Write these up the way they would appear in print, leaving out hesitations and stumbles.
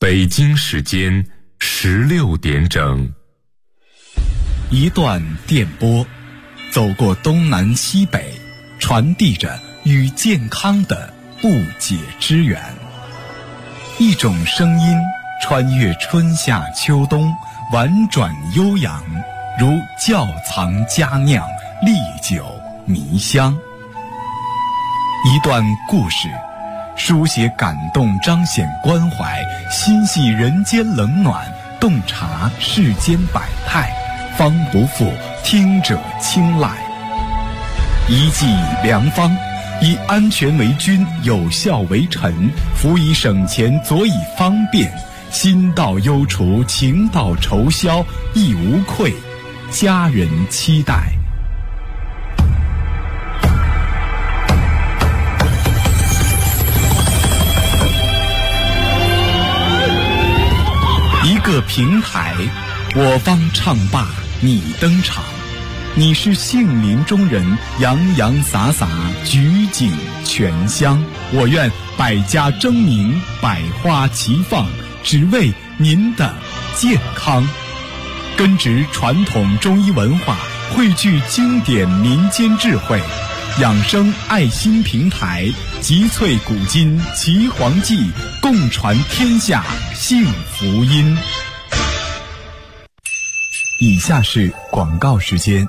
北京时间16点整。 一段电波，走过东南西北，传递着与健康的不解之缘。一种声音穿越春夏秋冬，婉转悠扬，如窖藏佳酿，历久弥香。一段故事，书写感动，彰显关怀，心系人间冷暖，洞察世间百态，方不负听者青睐。一剂良方，以安全为君，有效为臣，辅以省钱，佐以方便，心到忧除，情到愁消，亦无愧，家人期待。一个平台，我方唱罢你登场，你是杏林中人，洋洋洒洒，举景全香。我愿百家争鸣，百花齐放，只为您的健康。根植传统中医文化，汇聚经典民间智慧，养生爱心平台，集萃古今奇黄记，共传天下幸福音。以下是广告时间。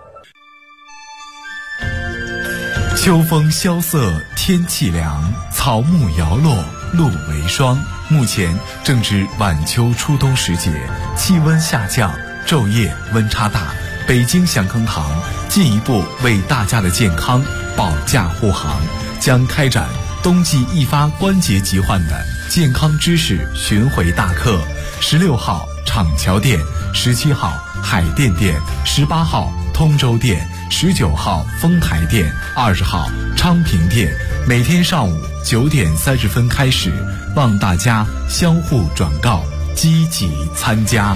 秋风萧瑟，天气凉，草木摇落，露为霜。目前正值晚秋初冬时节，气温下降，昼夜温差大。北京祥康堂进一步为大家的健康保驾护航，将开展冬季易发关节疾患的健康知识巡回大课。16号厂桥店，17号海淀店，18号通州店，19号丰台店，20号昌平店，每天上午9点30分开始，望大家相互转告，积极参加。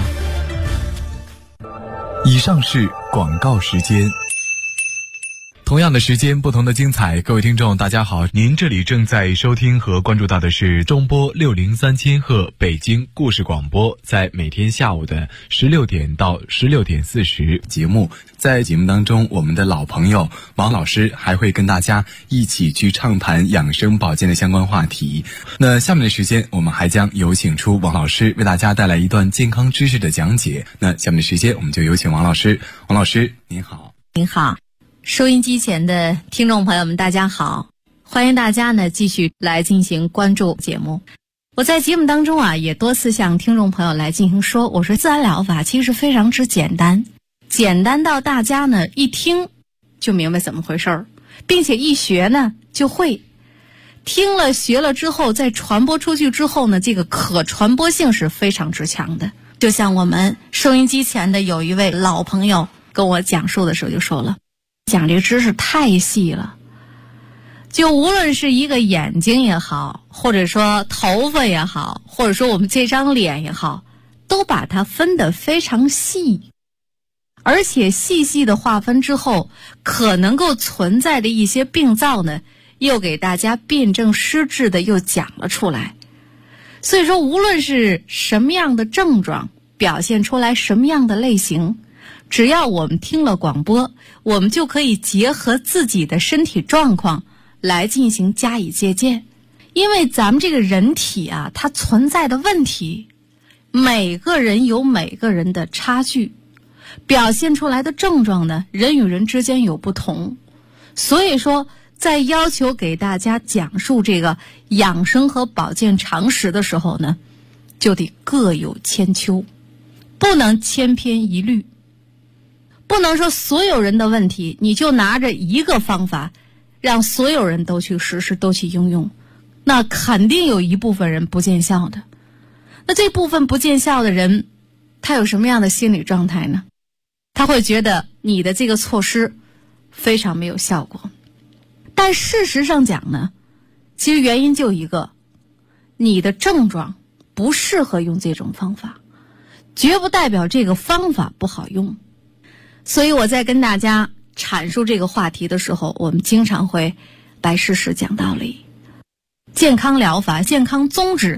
以上是广告时间。同样的时间，不同的精彩。各位听众大家好，您这里正在收听和关注到的是中波603千赫北京故事广播，在每天下午的16点到16点40节目。在节目当中，我们的老朋友王老师还会跟大家一起去畅谈养生保健的相关话题。那下面的时间，我们还将有请出王老师为大家带来一段健康知识的讲解。那下面的时间，我们就有请王老师。王老师您好。 您好，收音机前的听众朋友们大家好，欢迎大家呢继续来进行关注节目。我在节目当中啊也多次向听众朋友来进行说，我说自然疗法其实非常之简单，简单到大家呢一听就明白怎么回事儿，并且一学呢就会，听了学了之后再传播出去之后呢，这个可传播性是非常之强的。就像我们收音机前的有一位老朋友跟我讲述的时候就说了，讲这个知识太细了，就无论是一个眼睛也好，或者说头发也好，或者说我们这张脸也好，都把它分得非常细，而且细细的划分之后，可能够存在的一些病灶呢，又给大家辩证施治的又讲了出来。所以说无论是什么样的症状，表现出来什么样的类型，只要我们听了广播，我们就可以结合自己的身体状况来进行加以借鉴。因为咱们这个人体啊，它存在的问题，每个人有每个人的差距，表现出来的症状呢，人与人之间有不同。所以说在要求给大家讲述这个养生和保健常识的时候呢，就得各有千秋，不能千篇一律，不能说所有人的问题你就拿着一个方法让所有人都去实施都去应用，那肯定有一部分人不见效的。那这部分不见效的人，他有什么样的心理状态呢？他会觉得你的这个措施非常没有效果。但事实上讲呢，其实原因就一个，你的症状不适合用这种方法，绝不代表这个方法不好用。所以我在跟大家阐述这个话题的时候，我们经常会摆事实讲道理。健康疗法、健康宗旨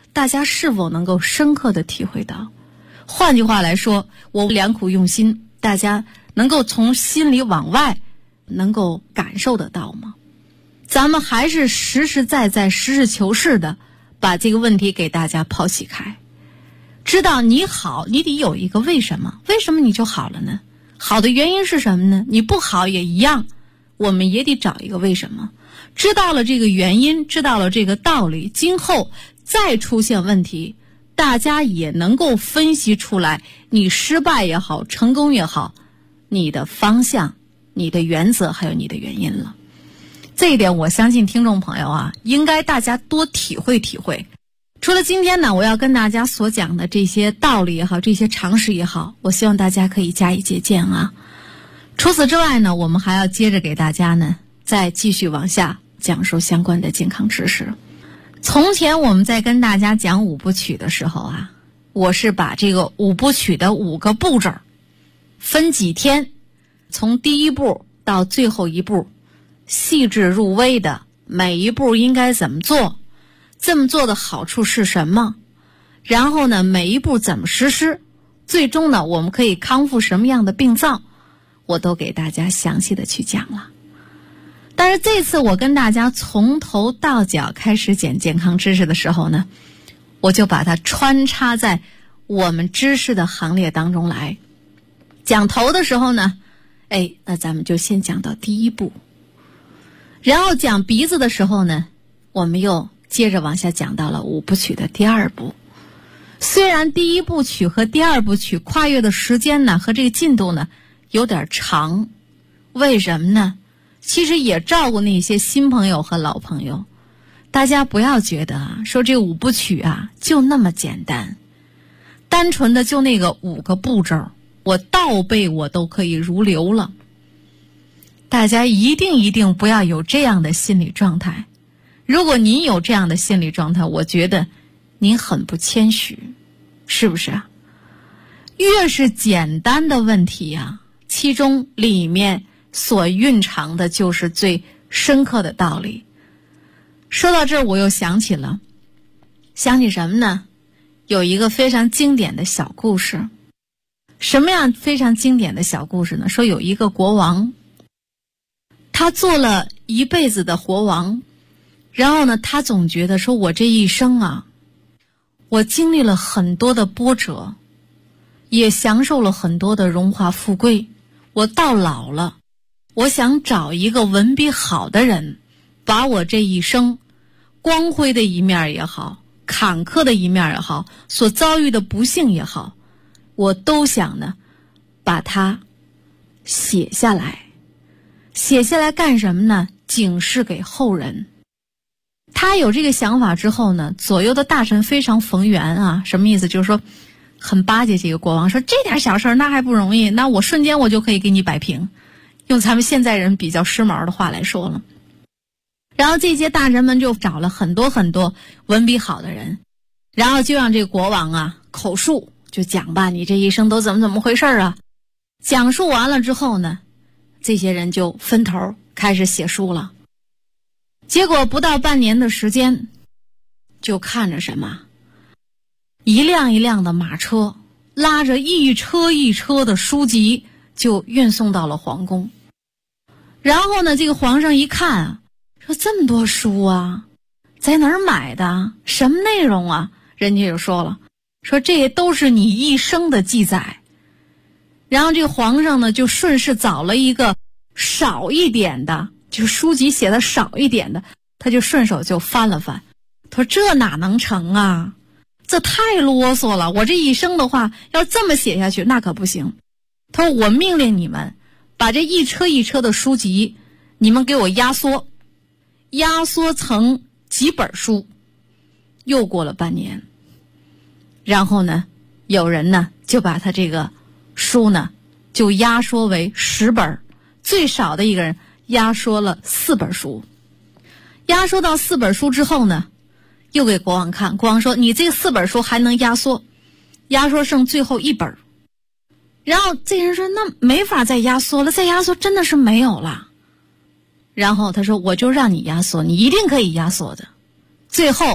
大家是否能够深刻的体会到？换句话来说，我良苦用心，大家能够从心里往外能够感受得到吗？咱们还是实实在在、实事求是的把这个问题给大家抛弃开。知道你好，你得有一个为什么，为什么你就好了呢？好的原因是什么呢？你不好也一样，我们也得找一个为什么。知道了这个原因，知道了这个道理，今后再出现问题，大家也能够分析出来，你失败也好，成功也好，你的方向、你的原则还有你的原因了。这一点我相信听众朋友啊，应该大家多体会体会。除了今天呢，我要跟大家所讲的这些道理也好，这些常识也好，我希望大家可以加以借鉴啊。除此之外呢，我们还要接着给大家呢再继续往下讲述相关的健康知识。从前我们在跟大家讲五部曲的时候啊，我是把这个五部曲的5个步骤分几天，从第一步到最后一步，细致入微的每一步应该怎么做，这么做的好处是什么，然后呢每一步怎么实施，最终呢我们可以康复什么样的病灶，我都给大家详细的去讲了。但是这次我跟大家从头到脚开始讲健康知识的时候呢，我就把它穿插在我们知识的行列当中来。讲头的时候呢，那咱们就先讲到第一步，然后讲鼻子的时候呢，我们又接着往下讲到了5部曲的第2步。虽然第1部曲和第2部曲跨越的时间呢和这个进度呢有点长，为什么呢？其实也照顾那些新朋友和老朋友，大家不要觉得啊，说这5部曲啊就那么简单，单纯的就那个5个步骤，我倒背我都可以如流了。大家一定不要有这样的心理状态。如果您有这样的心理状态，我觉得您很不谦虚，是不是啊？越是简单的问题啊，其中里面所蕴藏的就是最深刻的道理。说到这儿，我又想起什么呢？有一个非常经典的小故事。什么样非常经典的小故事呢？说有一个国王，他做了一辈子的国王，然后呢他总觉得说，我这一生啊，我经历了很多的波折，也享受了很多的荣华富贵，我到老了，我想找一个文笔好的人，把我这一生光辉的一面也好，坎坷的一面也好，所遭遇的不幸也好，我都想呢把它写下来。写下来干什么呢？警示给后人。他有这个想法之后呢，左右的大臣非常逢源啊。什么意思？就是说很巴结这个国王，说这点小事那还不容易，那我瞬间我就可以给你摆平，用咱们现在人比较时髦的话来说了。然后这些大臣们就找了很多文笔好的人，然后就让这个国王啊口述，就讲吧，你这一生都怎么回事啊。讲述完了之后呢，这些人就分头开始写书了。结果不到半年的时间，就看着什么，一辆一辆的马车拉着一车一车的书籍就运送到了皇宫。然后呢，这个皇上一看啊，说这么多书啊，在哪儿买的？什么内容啊？人家就说了，说这都是你一生的记载。然后这个皇上呢，就顺势找了一个少一点的，就书籍写的少一点的，他就顺手就翻了翻。他说这哪能成啊？这太啰嗦了，我这一生的话要这么写下去那可不行。他说我命令你们把这一车一车的书籍你们给我压缩成几本书。又过了半年，然后呢有人呢就把他这个书呢就压缩为10本，最少的一个人压缩了4本书。压缩到4本书之后呢，又给国王看，国王说你这4本书还能压缩剩最后1本。然后这人说那没法再压缩了，再压缩真的是没有了。然后他说我就让你压缩，你一定可以压缩的。最后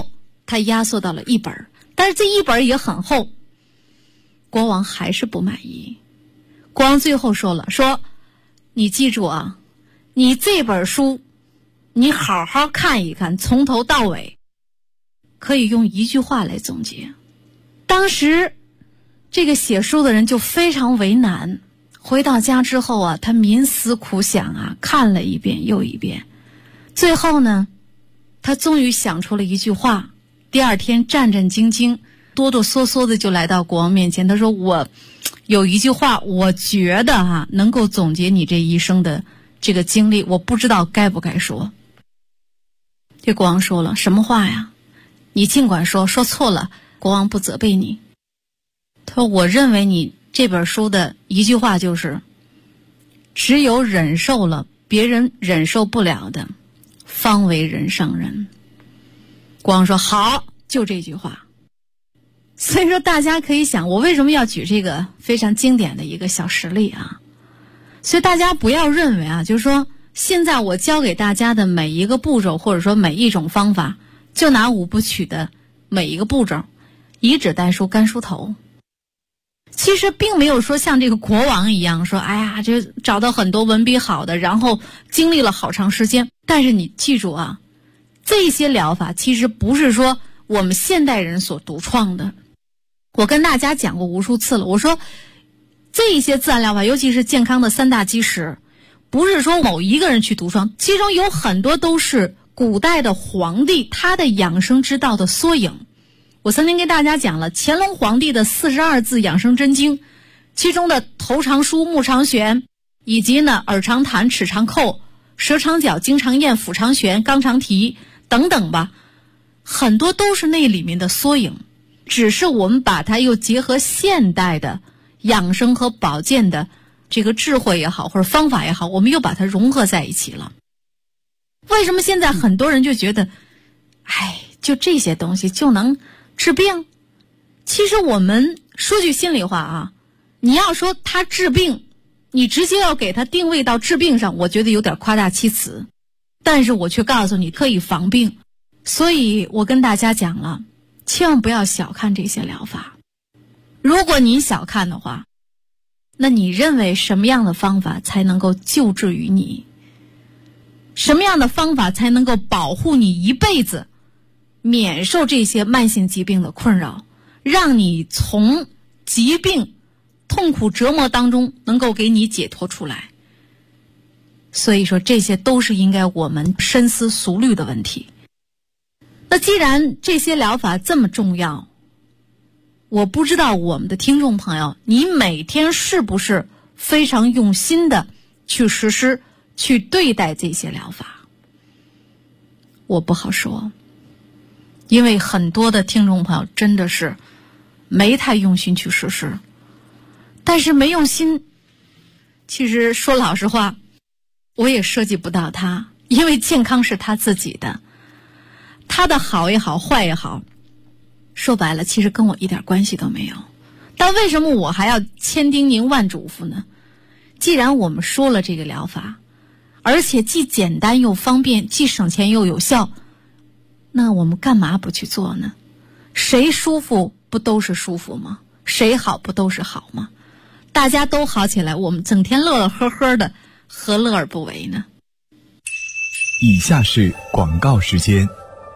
他压缩到了1本，但是这1本也很厚。国王还是不满意。国王最后说了，说你记住啊，你这本书你好好看一看，从头到尾可以用1句话来总结。当时这个写书的人就非常为难，回到家之后啊，他冥思苦想啊，看了一遍又一遍，最后呢，他终于想出了1句话。第二天战战兢兢哆哆嗦嗦的就来到国王面前，他说，我有1句话，我觉得能够总结你这一生的这个经历，我不知道该不该说。这国王说了，什么话呀？你尽管说，说错了国王不责备你。他说，我认为你这本书的1句话就是，只有忍受了别人忍受不了的，方为人上人。国王说，好，就这句话。所以说大家可以想，我为什么要举这个非常经典的一个小实例啊？所以大家不要认为啊，就是说现在我教给大家的每一个步骤，或者说每一种方法，就拿5部曲的每一个步骤，以指代书，干梳头。其实并没有说像这个国王一样说，哎呀，就找到很多文笔好的，然后经历了好长时间。但是你记住啊，这些疗法其实不是说我们现代人所独创的。我跟大家讲过无数次了，我说这些自然疗法，尤其是健康的3大基石，不是说某一个人去独创，其中有很多都是古代的皇帝他的养生之道的缩影。我曾经跟大家讲了乾隆皇帝的42字养生真经，其中的头长舒、目长悬，以及呢耳长弹、齿长扣、舌长绞、经长咽、腹长悬、肛长提等等吧，很多都是那里面的缩影，只是我们把它又结合现代的养生和保健的这个智慧也好，或者方法也好，我们又把它融合在一起了。为什么现在很多人就觉得，就这些东西就能治病？其实我们说句心里话啊，你要说它治病，你直接要给它定位到治病上，我觉得有点夸大其词。但是我却告诉你可以防病，所以我跟大家讲了，千万不要小看这些疗法。如果你小看的话，那你认为什么样的方法才能够救治于你？什么样的方法才能够保护你一辈子免受这些慢性疾病的困扰，让你从疾病痛苦折磨当中能够给你解脱出来？所以说这些都是应该我们深思熟虑的问题。那既然这些疗法这么重要，我不知道我们的听众朋友，你每天是不是非常用心的去实施、去对待这些疗法？我不好说，因为很多的听众朋友真的是没太用心去实施。但是没用心，其实说老实话，我也涉及不到他，因为健康是他自己的，他的好也好，坏也好，说白了其实跟我一点关系都没有。但为什么我还要千叮咛万嘱咐呢？既然我们说了这个疗法，而且既简单又方便，既省钱又有效，那我们干嘛不去做呢？谁舒服不都是舒服吗？谁好不都是好吗？大家都好起来，我们整天乐乐呵呵的，何乐而不为呢？ 以下是广告时间。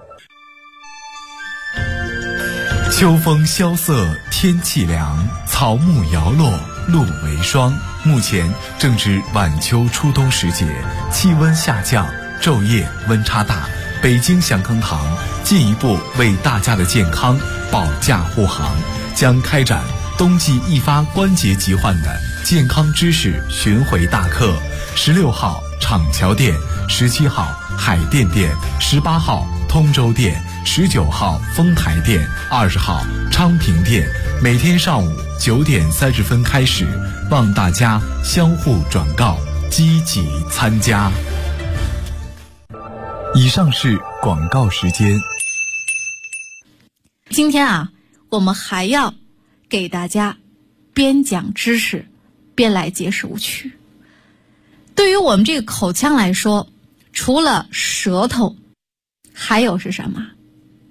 秋风萧瑟，天气凉，草木摇落，露为霜。目前正值晚秋初冬时节，气温下降，昼夜温差大。北京祥康堂进一步为大家的健康保驾护航，将开展冬季易发关节疾患的健康知识巡回大课。16号厂桥店，17号海淀店，18号通州店，19号丰台店，20号昌平店，每天上午9点30分开始，望大家相互转告，积极参加。以上是广告时间。 今天啊，我们还要给大家边讲知识边来解释误区。对于我们这个口腔来说，除了舌头，还有是什么？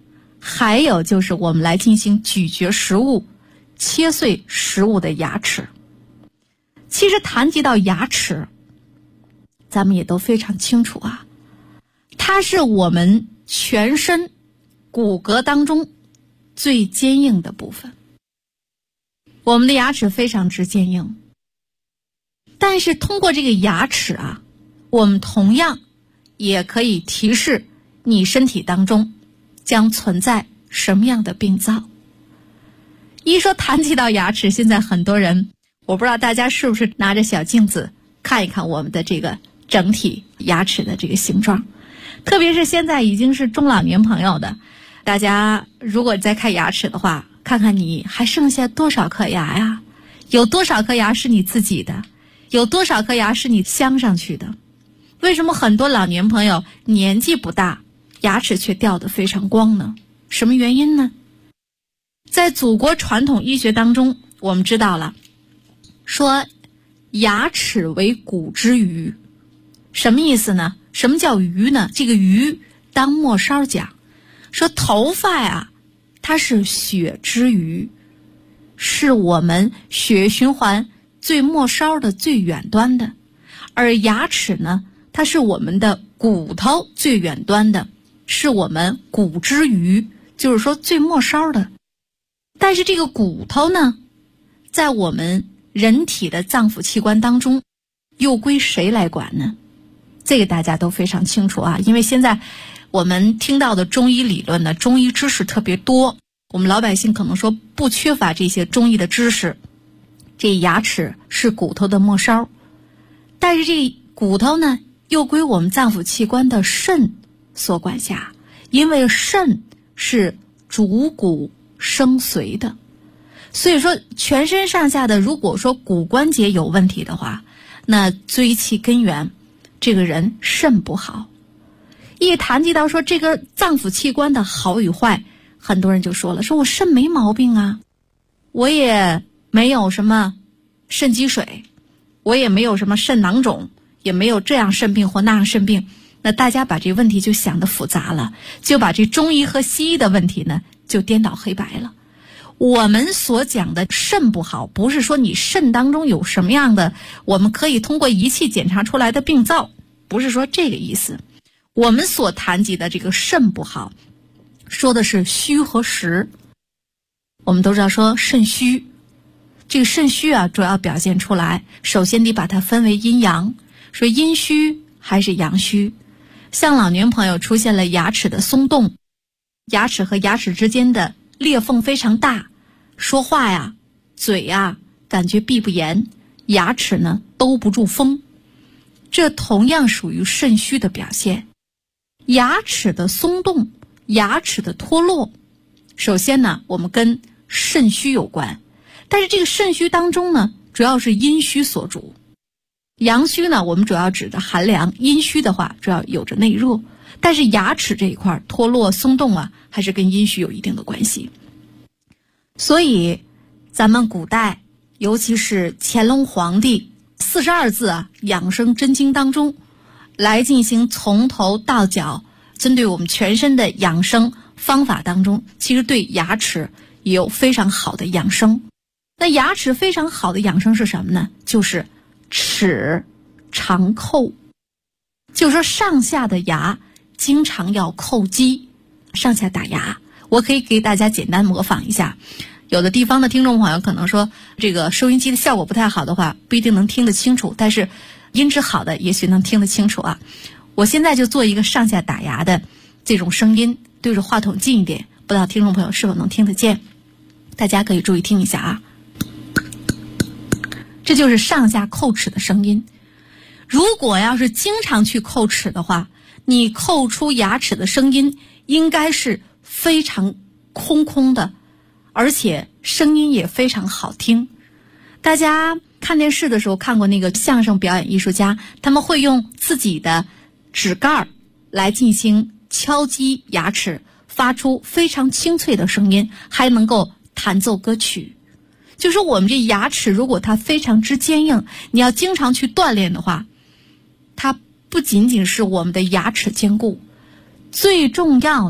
还有就是我们来进行咀嚼食物、切碎食物的牙齿。其实谈及到牙齿，咱们也都非常清楚啊，它是我们全身骨骼当中最坚硬的部分。我们的牙齿非常之坚硬，但是通过这个牙齿啊，我们同样也可以提示你身体当中将存在什么样的病灶。一说谈及到牙齿，现在很多人，我不知道大家是不是拿着小镜子看一看我们的这个整体牙齿的这个形状，特别是现在已经是中老年朋友的，大家如果再看牙齿的话，看看你还剩下多少颗牙呀？有多少颗牙是你自己的？有多少颗牙是你镶上去的？为什么很多老年朋友年纪不大，牙齿却掉得非常光呢？什么原因呢？在祖国传统医学当中，我们知道了，说牙齿为骨之余。什么意思呢？什么叫余呢？这个余当末梢讲，说头发呀，它是血之余，是我们血液循环最末梢的最远端的，而牙齿呢，它是我们的骨头最远端的，是我们骨之余，就是说最末梢的。但是这个骨头呢，在我们人体的脏腑器官当中又归谁来管呢？这个大家都非常清楚啊，因为现在我们听到的中医理论呢，中医知识特别多，我们老百姓可能说不缺乏这些中医的知识。这牙齿是骨头的末梢，但是这骨头呢又归我们脏腑器官的肾所管辖，因为肾是主骨生髓的，所以说全身上下的如果说骨关节有问题的话，那追其根源，这个人肾不好。一谈及到说这个脏腑器官的好与坏，很多人就说了，说我肾没毛病啊，我也没有什么肾积水，我也没有什么肾囊肿，也没有这样肾病或那样肾病。那大家把这问题就想得复杂了，就把这中医和西医的问题呢就颠倒黑白了。我们所讲的肾不好，不是说你肾当中有什么样的我们可以通过仪器检查出来的病灶，不是说这个意思。我们所谈及的这个肾不好，说的是虚和实。我们都知道说肾虚，这个肾虚啊，主要表现出来，首先得把它分为阴阳，说阴虚还是阳虚。像老年朋友出现了牙齿的松动，牙齿和牙齿之间的裂缝非常大，说话呀、嘴呀感觉闭不严，牙齿呢兜不住风，这同样属于肾虚的表现。牙齿的松动、牙齿的脱落，首先呢我们跟肾虚有关，但是这个肾虚当中呢主要是阴虚所主。阳虚呢我们主要指的寒凉，阴虚的话主要有着内热，但是牙齿这一块脱落松动啊，还是跟阴虚有一定的关系。所以咱们古代尤其是乾隆皇帝42字啊养生真经当中来进行从头到脚针对我们全身的养生方法当中，其实对牙齿也有非常好的养生。那牙齿非常好的养生是什么呢？就是齿常叩，就是说上下的牙经常要叩击，上下打牙。我可以给大家简单模仿一下，有的地方的听众朋友可能说这个收音机的效果不太好的话，不一定能听得清楚，但是音质好的也许能听得清楚啊。我现在就做一个上下打牙的这种声音，对着话筒近一点，不知道听众朋友是否能听得见，大家可以注意听一下啊。这就是上下叩齿的声音。如果要是经常去叩齿的话，你叩出牙齿的声音应该是非常空空的，而且声音也非常好听。大家看电视的时候看过那个相声表演艺术家，他们会用自己的指盖来进行敲击牙齿，发出非常清脆的声音，还能够弹奏歌曲。就说我们这牙齿如果它非常之坚硬，你要经常去锻炼的话，它不仅仅是我们的牙齿坚固，最重要的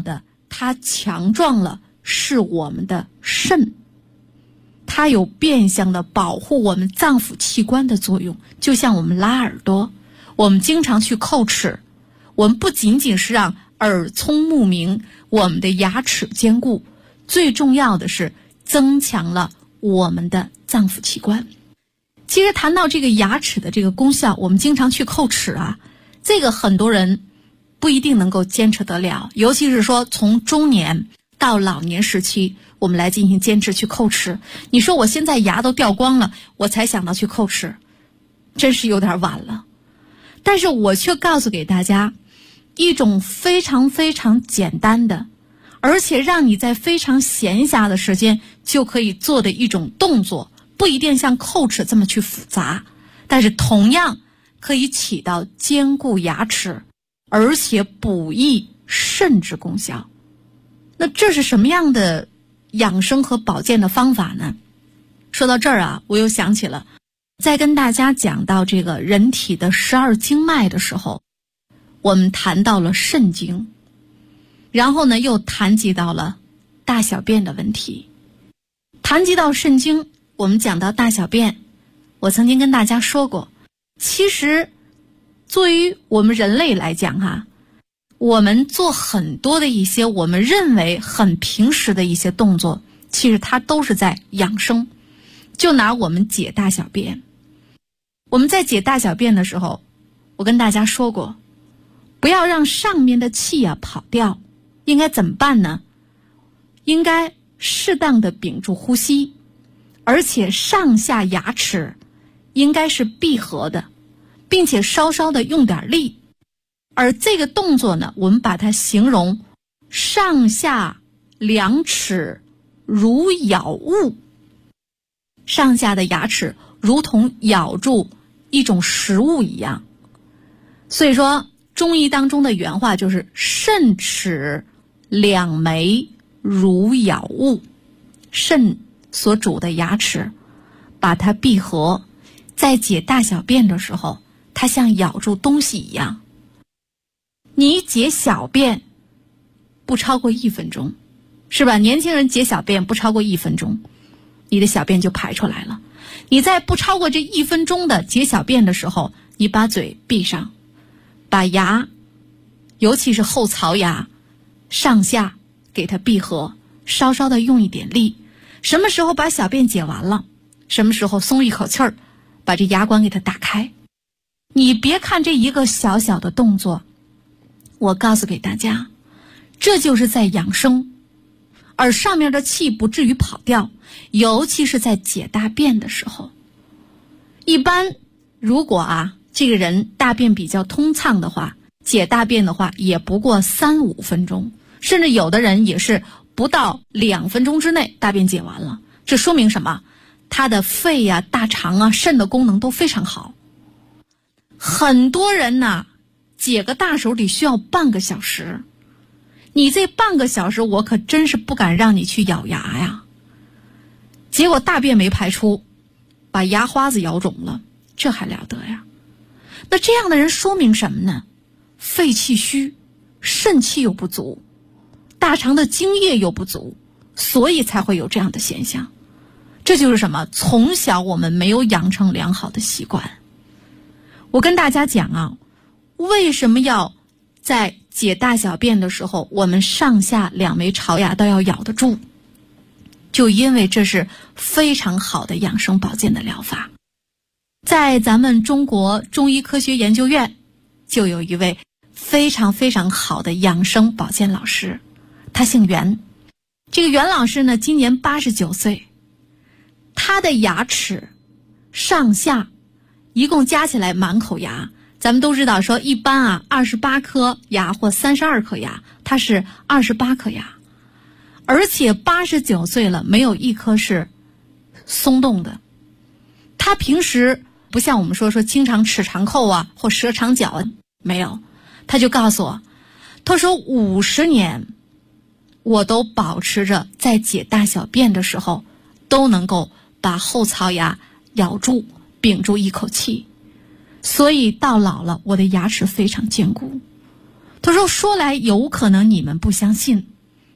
它强壮了是我们的肾，它有变相的保护我们脏腑器官的作用。就像我们拉耳朵，我们经常去叩齿，我们不仅仅是让耳聪目明，我们的牙齿坚固，最重要的是增强了我们的脏腑器官。其实谈到这个牙齿的这个功效，我们经常去叩齿啊，这个很多人不一定能够坚持得了，尤其是说从中年到老年时期，我们来进行坚持去叩齿。你说我现在牙都掉光了，我才想到去叩齿，真是有点晚了。但是我却告诉给大家一种非常非常简单的，而且让你在非常闲暇的时间就可以做的一种动作，不一定像叩齿这么去复杂，但是同样可以起到坚固牙齿而且补益肾之功效。那这是什么样的养生和保健的方法呢？说到这儿啊，我又想起了在跟大家讲到这个人体的12经脉的时候，我们谈到了肾经，然后呢又谈及到了大小便的问题。谈及到肾经，我们讲到大小便，我曾经跟大家说过，其实作为我们人类来讲哈，我们做很多的一些我们认为很平时的一些动作，其实它都是在养生。就拿我们解大小便，我们在解大小便的时候，我跟大家说过，不要让上面的气啊跑掉，应该怎么办呢？应该适当的屏住呼吸，而且上下牙齿应该是闭合的，并且稍稍的用点力。而这个动作呢，我们把它形容上下两齿如咬物，上下的牙齿如同咬住一种食物一样。所以说中医当中的原话就是肾齿两眉如咬物，肾所主的牙齿把它闭合，在解大小便的时候，它像咬住东西一样。你解小便不超过1分钟，是吧？年轻人解小便不超过1分钟，你的小便就排出来了。你在不超过这1分钟的解小便的时候，你把嘴闭上，把牙，尤其是后槽牙上下给它闭合，稍稍的用一点力。什么时候把小便解完了，什么时候松一口气儿，把这牙关给它打开。你别看这一个小小的动作，我告诉给大家，这就是在养生，而上面的气不至于跑掉，尤其是在解大便的时候。一般如果这个人大便比较通畅的话，解大便的话也不过3-5分钟，甚至有的人也是不到2分钟之内大便解完了。这说明什么？他的肺呀、大肠啊、肾的功能都非常好。很多人呢，解个大手得需要半个小时，你这半个小时我可真是不敢让你去咬牙呀。结果大便没排出，把牙花子咬肿了，这还了得呀？那这样的人说明什么呢？肺气虚，肾气又不足，大肠的津液又不足，所以才会有这样的现象。这就是什么？从小我们没有养成良好的习惯。我跟大家讲为什么要在解大小便的时候，我们上下2枚槽牙都要咬得住？就因为这是非常好的养生保健的疗法。在咱们中国中医科学研究院就有一位非常非常好的养生保健老师，他姓袁。这个袁老师呢，今年89岁，他的牙齿上下一共加起来满口牙，咱们都知道说一般28颗牙或32颗牙，他是28颗牙，而且89岁了，没有一颗是松动的。他平时不像我们说经常齿长扣或舌长角没有。他就告诉我，他说50年我都保持着在解大小便的时候都能够把后槽牙咬住，屏住一口气，所以到老了我的牙齿非常坚固。他说来有可能你们不相信，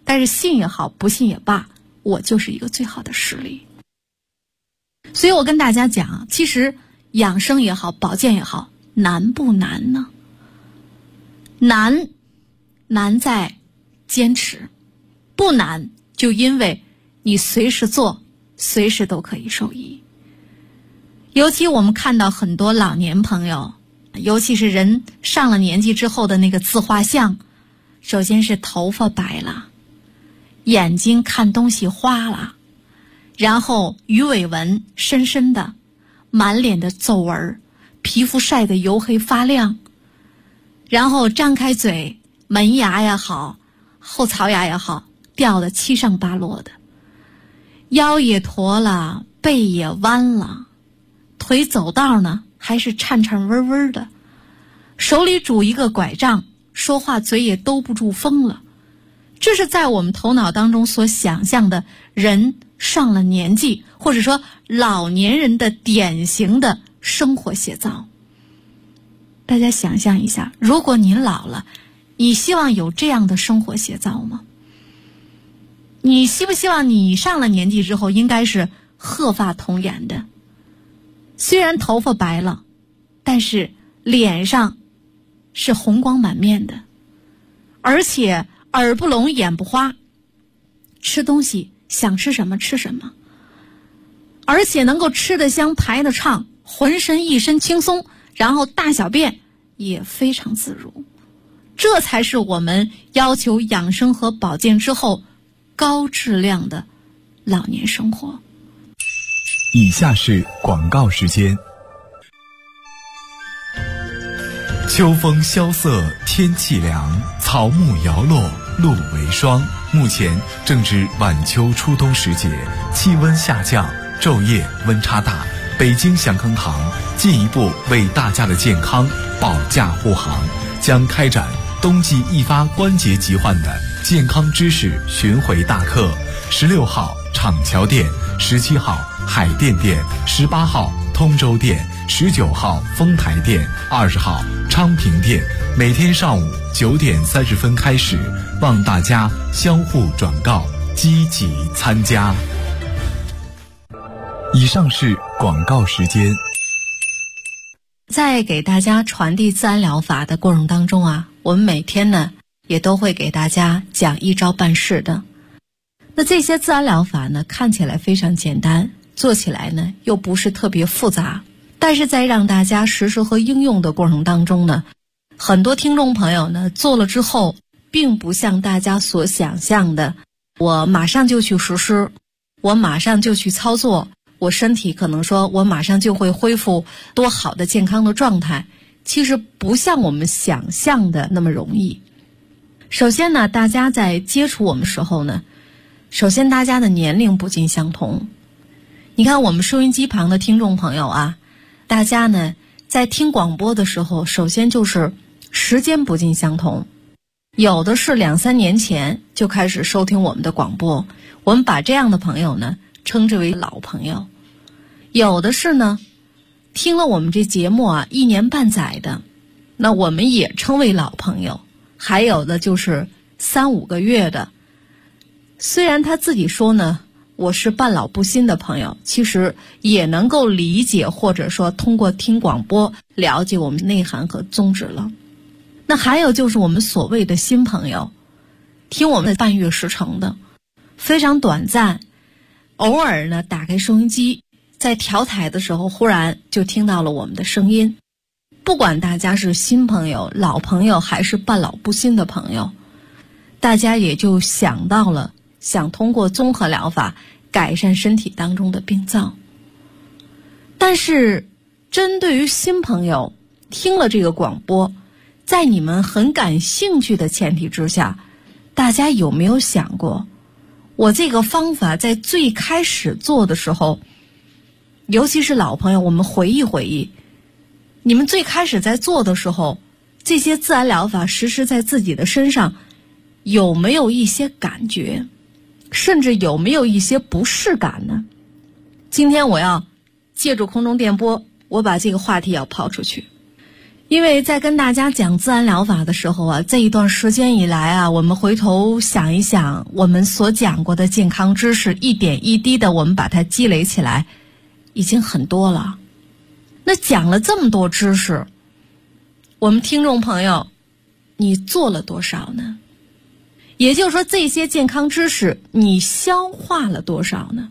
但是信也好，不信也罢，我就是一个最好的实例。所以我跟大家讲，其实养生也好，保健也好，难不难呢？难在坚持，不难就因为你随时做，随时都可以受益。尤其我们看到很多老年朋友，尤其是人上了年纪之后的那个自画像，首先是头发白了，眼睛看东西花了，然后鱼尾纹深深的，满脸的皱纹，皮肤晒得黝黑发亮，然后张开嘴，门牙也好，后槽牙也好，掉得七上八落的，腰也驼了，背也弯了，腿走道呢还是颤颤巍巍的，手里拄一个拐杖，说话嘴也兜不住风了。这是在我们头脑当中所想象的人上了年纪，或者说老年人的典型的生活写照。大家想象一下，如果你老了，你希望有这样的生活写照吗？你希不希望你上了年纪之后应该是鹤发童颜的，虽然头发白了，但是脸上是红光满面的，而且耳不聋眼不花，吃东西想吃什么吃什么，而且能够吃得香排得畅，浑身一身轻松，然后大小便也非常自如。这才是我们要求养生和保健之后高质量的老年生活。 以下是广告时间。秋风萧瑟，天气凉，草木摇落，露为霜。目前正值晚秋初冬时节，气温下降，昼夜温差大。北京祥康堂进一步为大家的健康保驾护航，将开展冬季易发关节疾患的健康知识巡回大课。16号厂桥店，17号海淀店，18号通州店，19号丰台店，20号昌平店，每天上午9点30分开始，望大家相互转告，积极参加。以上是广告时间。 在给大家传递自然疗法的过程当中啊，我们每天呢也都会给大家讲一招半式的。那这些自然疗法呢，看起来非常简单，做起来呢又不是特别复杂，但是在让大家实施和应用的过程当中呢，很多听众朋友呢做了之后，并不像大家所想象的，我马上就去实施，我马上就去操作，我身体可能说我马上就会恢复多好的健康的状态，其实不像我们想象的那么容易。首先呢，大家在接触我们时候呢，首先大家的年龄不尽相同。你看我们收音机旁的听众朋友啊，大家呢在听广播的时候，首先就是时间不尽相同，有的是2-3年前就开始收听我们的广播，我们把这样的朋友呢称之为老朋友。有的是呢听了我们这节目啊1年半载的，那我们也称为老朋友。还有的就是3-5个月的，虽然他自己说呢我是半老不新的朋友，其实也能够理解，或者说通过听广播了解我们内涵和宗旨了。那还有就是我们所谓的新朋友，听我们的半月时程的，非常短暂，偶尔呢打开收音机，在调台的时候忽然就听到了我们的声音。不管大家是新朋友、老朋友还是半老不新的朋友，大家也就想到了想通过综合疗法改善身体当中的病灶。但是针对于新朋友听了这个广播，在你们很感兴趣的前提之下，大家有没有想过，我这个方法在最开始做的时候，尤其是老朋友，我们回忆回忆，你们最开始在做的时候，这些自然疗法实施在自己的身上，有没有一些感觉，甚至有没有一些不适感呢？今天我要借助空中电波，我把这个话题要抛出去。 因为在跟大家讲自然疗法的时候啊，这一段时间以来啊，我们回头想一想，我们所讲过的健康知识，一点一滴的我们把它积累起来，已经很多了。那讲了这么多知识，我们听众朋友，你做了多少呢？也就是说，这些健康知识你消化了多少呢？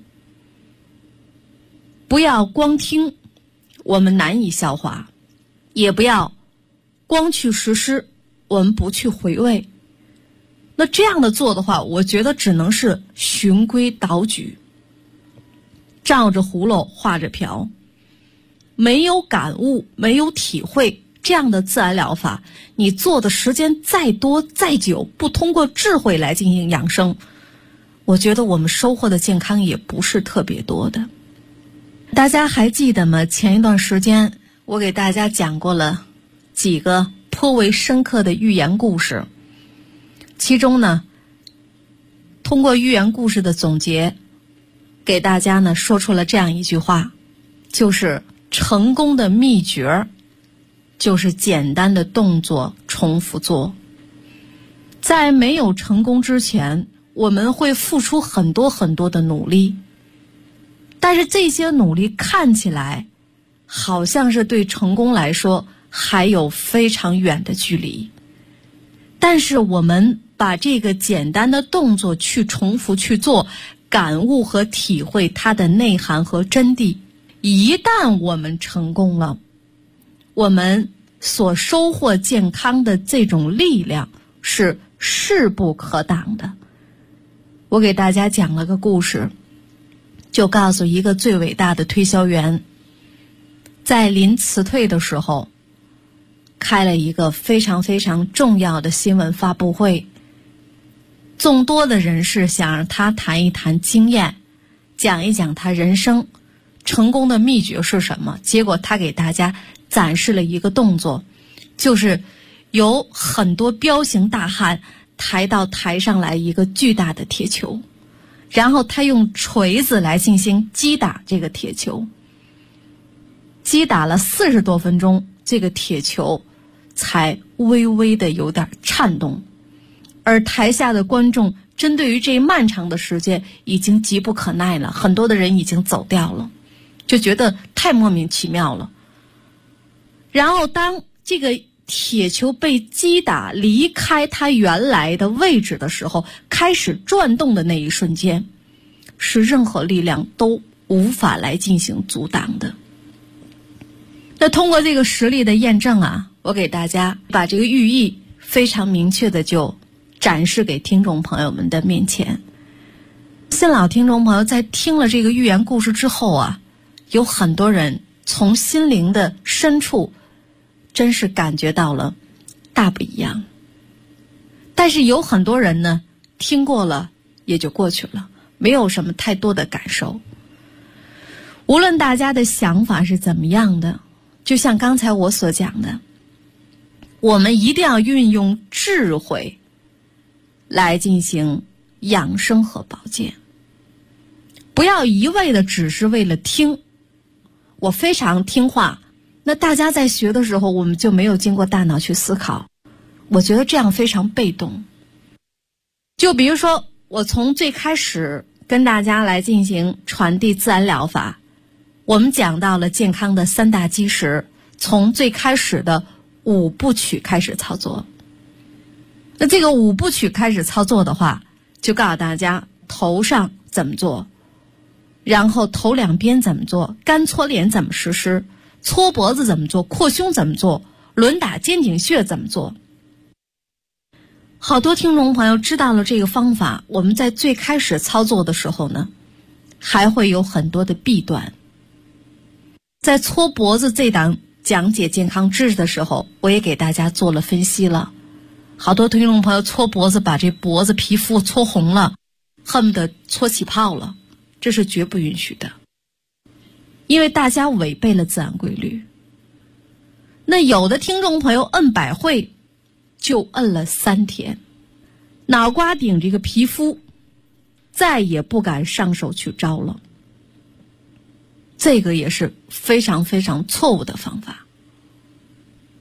不要光听，我们难以消化，也不要光去实施，我们不去回味。那这样的做的话，我觉得只能是循规蹈矩，照着葫芦画着瓢，没有感悟，没有体会，这样的自然疗法，你做的时间再多再久，不通过智慧来进行养生，我觉得我们收获的健康也不是特别多的。大家还记得吗？前一段时间我给大家讲过了几个颇为深刻的寓言故事，其中呢，通过寓言故事的总结，给大家呢说出了这样一句话，就是成功的秘诀就是简单的动作重复做。在没有成功之前，我们会付出很多很多的努力，但是这些努力看起来好像是对成功来说还有非常远的距离，但是我们把这个简单的动作去重复去做，感悟和体会它的内涵和真谛，一旦我们成功了，我们所收获健康的这种力量是势不可挡的。我给大家讲了个故事，就告诉一个最伟大的推销员，在临辞退的时候，开了一个非常非常重要的新闻发布会，众多的人士想让他谈一谈经验，讲一讲他人生成功的秘诀是什么。结果他给大家展示了一个动作，就是有很多彪形大汉抬到台上来一个巨大的铁球，然后他用锤子来进行击打这个铁球，击打了40多分钟，这个铁球才微微的有点颤动。而台下的观众针对于这漫长的时间已经急不可耐了，很多的人已经走掉了，就觉得太莫名其妙了。然后当这个铁球被击打离开它原来的位置的时候，开始转动的那一瞬间，是任何力量都无法来进行阻挡的。那通过这个实例的验证啊，我给大家把这个寓意非常明确的就展示给听众朋友们的面前。新老听众朋友在听了这个寓言故事之后啊，有很多人从心灵的深处真是感觉到了大不一样。但是有很多人呢，听过了也就过去了，没有什么太多的感受。无论大家的想法是怎么样的，就像刚才我所讲的，我们一定要运用智慧来进行养生和保健，不要一味的只是为了听。我非常听话，那大家在学的时候，我们就没有经过大脑去思考，我觉得这样非常被动。就比如说，我从最开始跟大家来进行传递自然疗法，我们讲到了健康的3大基石，从最开始的5部曲开始操作。那这个5部曲开始操作的话，就告诉大家头上怎么做，然后头两边怎么做，干搓脸怎么实施，搓脖子怎么做，扩胸怎么做，轮打肩颈穴怎么做。好多听众朋友知道了这个方法，我们在最开始操作的时候呢，还会有很多的弊端。在搓脖子这档讲解健康知识的时候，我也给大家做了分析了。好多听众朋友搓脖子把这脖子皮肤搓红了，恨不得搓起泡了，这是绝不允许的，因为大家违背了自然规律。那有的听众朋友摁百会就摁了3天，脑瓜顶这个皮肤再也不敢上手去招了，这个也是非常非常错误的方法。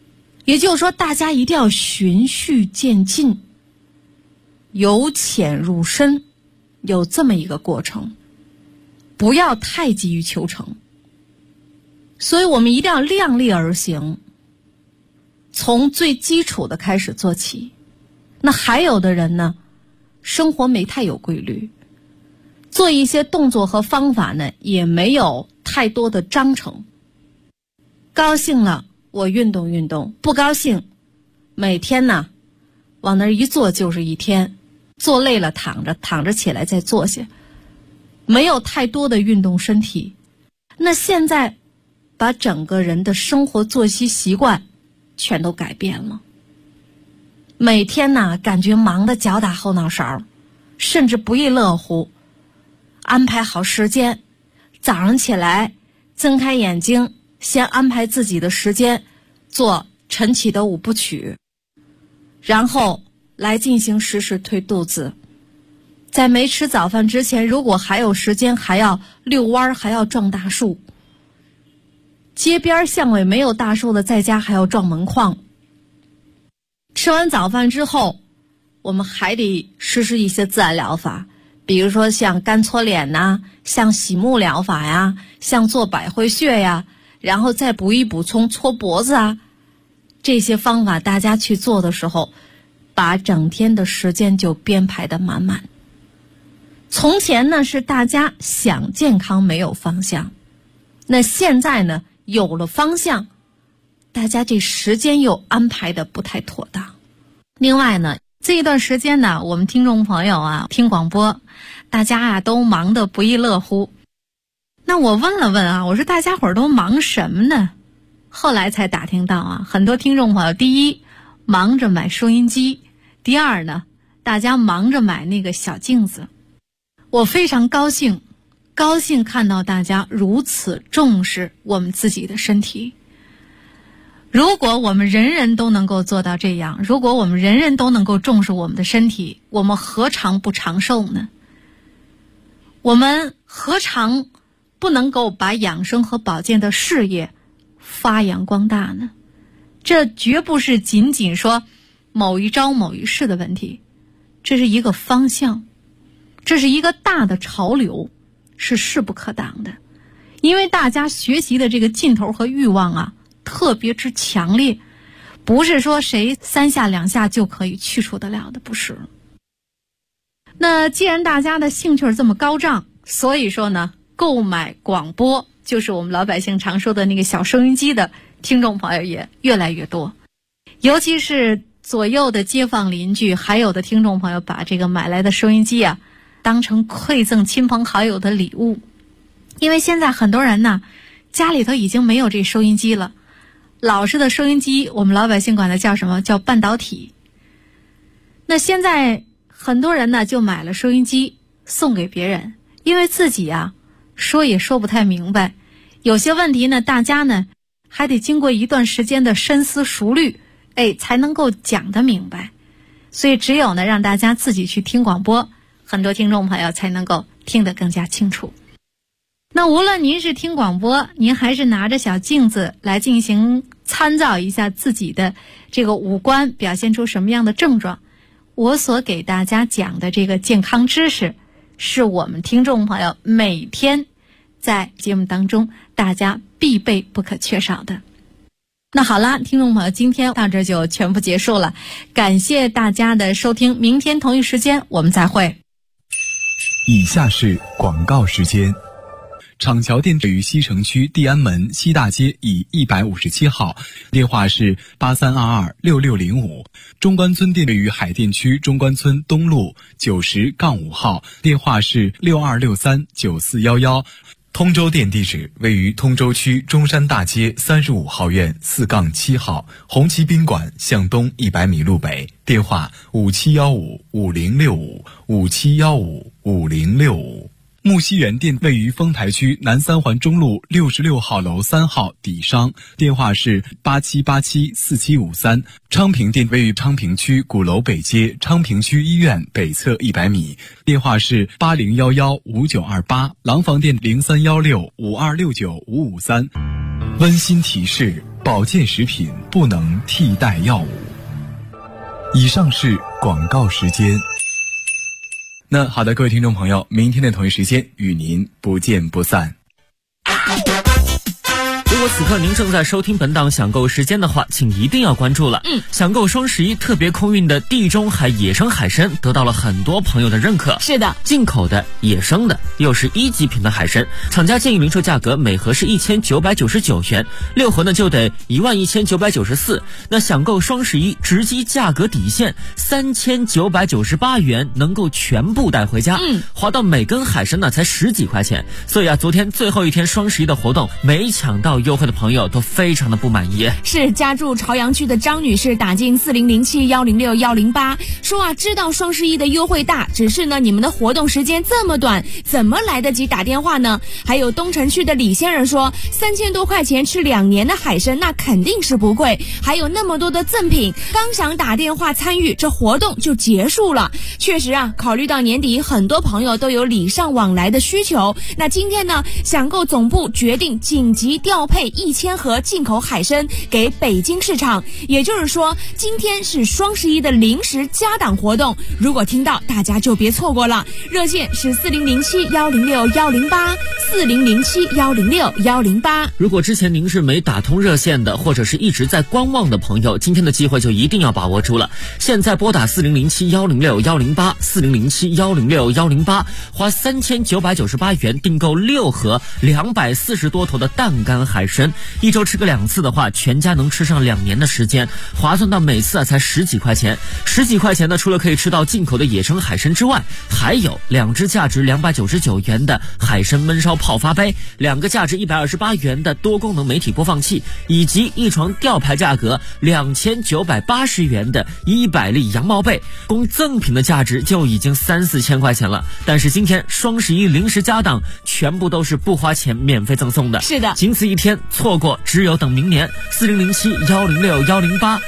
也就是说，大家一定要循序渐进，由浅入深，有这么一个过程，不要太急于求成。所以我们一定要量力而行，从最基础的开始做起。那还有的人呢，生活没太有规律，做一些动作和方法呢，也没有太多的章程。高兴了我运动运动，不高兴每天呢往那儿一坐就是一天，坐累了躺着，躺着起来再坐下，没有太多的运动身体。那现在把整个人的生活作息习惯全都改变了，每天呢感觉忙得脚打后脑勺，甚至不亦乐乎。安排好时间，早上起来睁开眼睛，先安排自己的时间做晨起的5部曲，然后来进行实时推肚子。在没吃早饭之前，如果还有时间，还要遛弯，还要撞大树。街边巷尾没有大树的，在家还要撞门框。吃完早饭之后，我们还得实施一些自然疗法，比如说像干搓脸呐，像洗目疗法呀，像做百会穴呀，然后再补充搓脖子啊。这些方法大家去做的时候，把整天的时间就编排得满满。从前呢是大家想健康没有方向，那现在呢有了方向，大家这时间又安排的不太妥当。另外呢，这一段时间呢，我们听众朋友啊听广播，大家啊都忙得不亦乐乎。那我问了问啊，我说大家伙儿都忙什么呢？后来才打听到啊，很多听众朋友，第一忙着买收音机，第二呢，大家忙着买那个小镜子。我非常高兴看到大家如此重视我们自己的身体。如果我们人人都能够做到这样，如果我们人人都能够重视我们的身体，我们何尝不长寿呢？我们何尝不能够把养生和保健的事业发扬光大呢？这绝不是仅仅说某一朝某一世的问题，这是一个方向，这是一个大的潮流，是势不可挡的。因为大家学习的这个劲头和欲望啊特别之强烈，不是说谁3下2下就可以去除得了的，不是。那既然大家的兴趣这么高涨，所以说呢，购买广播，就是我们老百姓常说的那个小收音机的听众朋友也越来越多。尤其是左右的街坊邻居，还有的听众朋友把这个买来的收音机啊当成馈赠亲朋好友的礼物。因为现在很多人呢家里头已经没有这收音机了，老式的收音机我们老百姓管它叫什么？叫半导体。那现在很多人呢就买了收音机送给别人，因为自己啊说也说不太明白，有些问题呢大家呢还得经过一段时间的深思熟虑，才能够讲得明白。所以只有呢让大家自己去听广播，很多听众朋友才能够听得更加清楚。那无论您是听广播，您还是拿着小镜子来进行参照一下自己的这个五官表现出什么样的症状，我所给大家讲的这个健康知识，是我们听众朋友每天在节目当中大家必备不可缺少的。那好了，听众朋友，今天到这就全部结束了，感谢大家的收听，明天同一时间我们再会。 以下是广告时间。厂桥店位于西城区地安门西大街以157号，电话是83226605。中关村店位于海淀区中关村东路90-5号，电话是62639411。通州店地址位于通州区中山大街35号院4-7号，红旗宾馆向东100米路北，电话57155065，57155065。木樨园店位于丰台区南三环中路66号楼3号底商，电话是87874753。昌平店位于昌平区鼓楼北街昌平区医院北侧100米，电话是80115928。廊坊店031652695553。温馨提示： 保健食品不能替代药物。以上是广告时间。那好的，各位听众朋友，明天的同一时间与您不见不散。 如果此刻您正在收听本档享购时间的话，请一定要关注了。享购双11特别空运的地中海野生海参得到了很多朋友的认可。 是的， 进口的、野生的，又是1级品的海参，厂家建议零售价格每盒是1999元，6盒呢就得11994。那享购双11直击价格底线3998元，能够全部带回家。划到每根海参呢才10几块钱，所以啊，昨天最后一天双11的活动没抢到优惠的朋友都非常的不满意。 是家住朝阳区的张女士打进4007106108，说啊，知道双11的优惠大，只是呢你们的活动时间这么短，怎么来得及打电话呢？还有东城区的李先生说，3000多块钱吃2年的海参，那肯定是不贵，还有那么多的赠品，刚想打电话参与，这活动就结束了。确实啊，考虑到年底很多朋友都有礼尚往来的需求，那今天呢，享购总部决定紧急调配1000盒进口海参给北京市场，也就是说今天是双11的临时加档活动，如果听到大家就别错过了。热线是4007106108，4007106108。 如果之前您是没打通热线的，或者是一直在观望的朋友，今天的机会就一定要把握住了。现在拨打4007106108 4007106108，花3998元订购6盒240多头的淡干海参，一周吃个2次的话，全家能吃上2年的时间，划算到每次啊才10几块钱。10几块钱呢，除了可以吃到进口的野生海参之外，还有2只价值299元的海参焖烧泡发杯，2个价值128元的多功能媒体播放器，以及一床吊牌价格2980元的100粒羊毛被，光赠品的价值就已经3、4千块钱了。但是今天双11临时加档，全部都是不花钱免费赠送的。 是的， 仅此一天，错过只有等明年。4007106108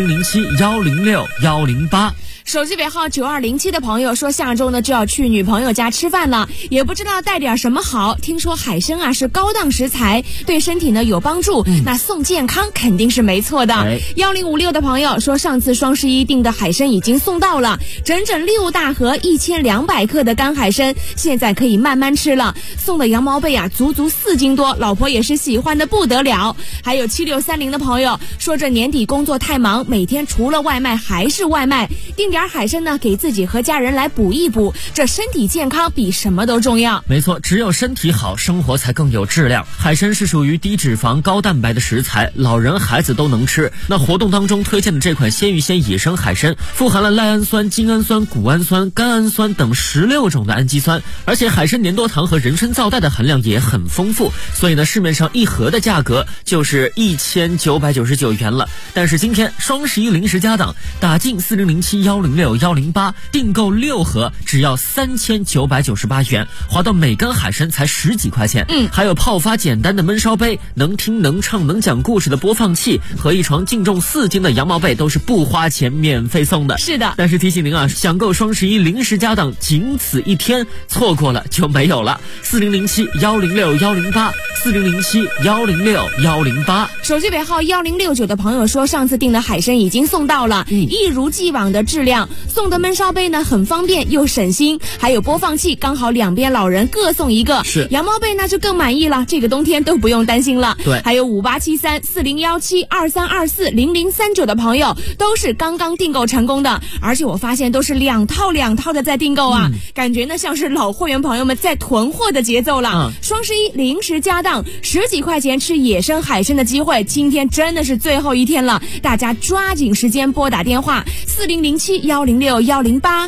4007106108。 手机尾号9207的朋友说，下周呢就要去女朋友家吃饭了，也不知道带点什么好。听说海参啊是高档食材，对身体呢有帮助，那送健康肯定是没错的。1056的朋友说，上次双11订的海参已经送到了，整整6大盒1200克的干海参，现在可以慢慢吃了。送的羊毛被啊足4斤多，老婆也是喜欢的不得了。还有7630的朋友说，这年底工作太忙，每天除了外卖还是外卖，订点海参呢给自己和家人来补一补，这身体健康比什么都重要。 没错，只有身体好，生活才更有质量。海参是属于低脂肪高蛋白的食材，老人孩子都能吃。那活动当中推荐的这款鲜芋仙野生海参，富含了赖氨酸、精氨酸、谷氨酸、甘氨酸等16种的氨基酸，而且海参粘多糖和人参皂苷的含量也很丰富，所以呢，市面上1盒的价格就是1999元了。但是今天双11临时加档，打进4007106108，订购6盒只要3998元，划到每根海参才10几块钱。还有泡发简单的焖烧杯，能听能唱能讲故事的播放器和一床净重4斤的羊毛被都是不花钱免费送的。 是的， 但是提醒您啊，享购双11临时加档仅此一天，错过了就没有了。4007106108 4007106108。 手机尾号1069的朋友说，上次订的海参已经送到了，一如既往的质量，送的焖烧杯呢很方便又省心，还有播放器刚好两边老人各送一个， 是羊毛被那就更满意了，这个冬天都不用担心了。 对， 还有5873 4017 2324 0039的朋友都是刚刚订购成功的，而且我发现都是2套的在订购啊，感觉呢像是老会员朋友们在囤货的节奏了。双11临时加档10几块钱吃野生海参的机会，今天真的是最后一天了，大家抓紧时间拨打电话4007106108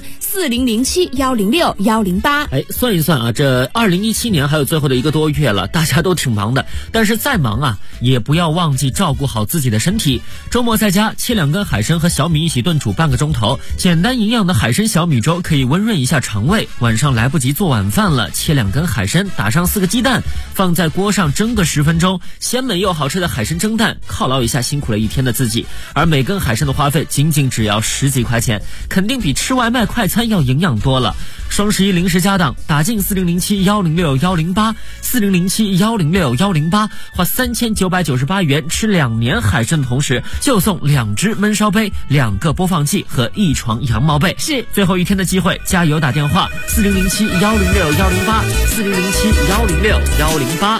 4007106108。 算一算啊，这2017年还有最后的1个多月了，大家都挺忙的，但是再忙啊，也不要忘记照顾好自己的身体。周末在家切2根海参和小米一起炖煮半个钟头，简单营养的海参小米粥可以温润一下肠胃。晚上来不及做晚饭了，切2根海参，打上4个鸡蛋，放在锅上蒸个10分钟，鲜美又好吃的海参蒸蛋，犒劳一下辛苦了一天的自己。而每根海参的花费仅仅只要10几块钱，肯定比吃外卖快餐要营养多了。 双11临时加档，打进4007106108，4007106108，花3998元吃2年海参的同时，就送2只焖烧杯、2个播放器和1床羊毛被。 是最后一天的机会，加油打电话4007106108，4007106108。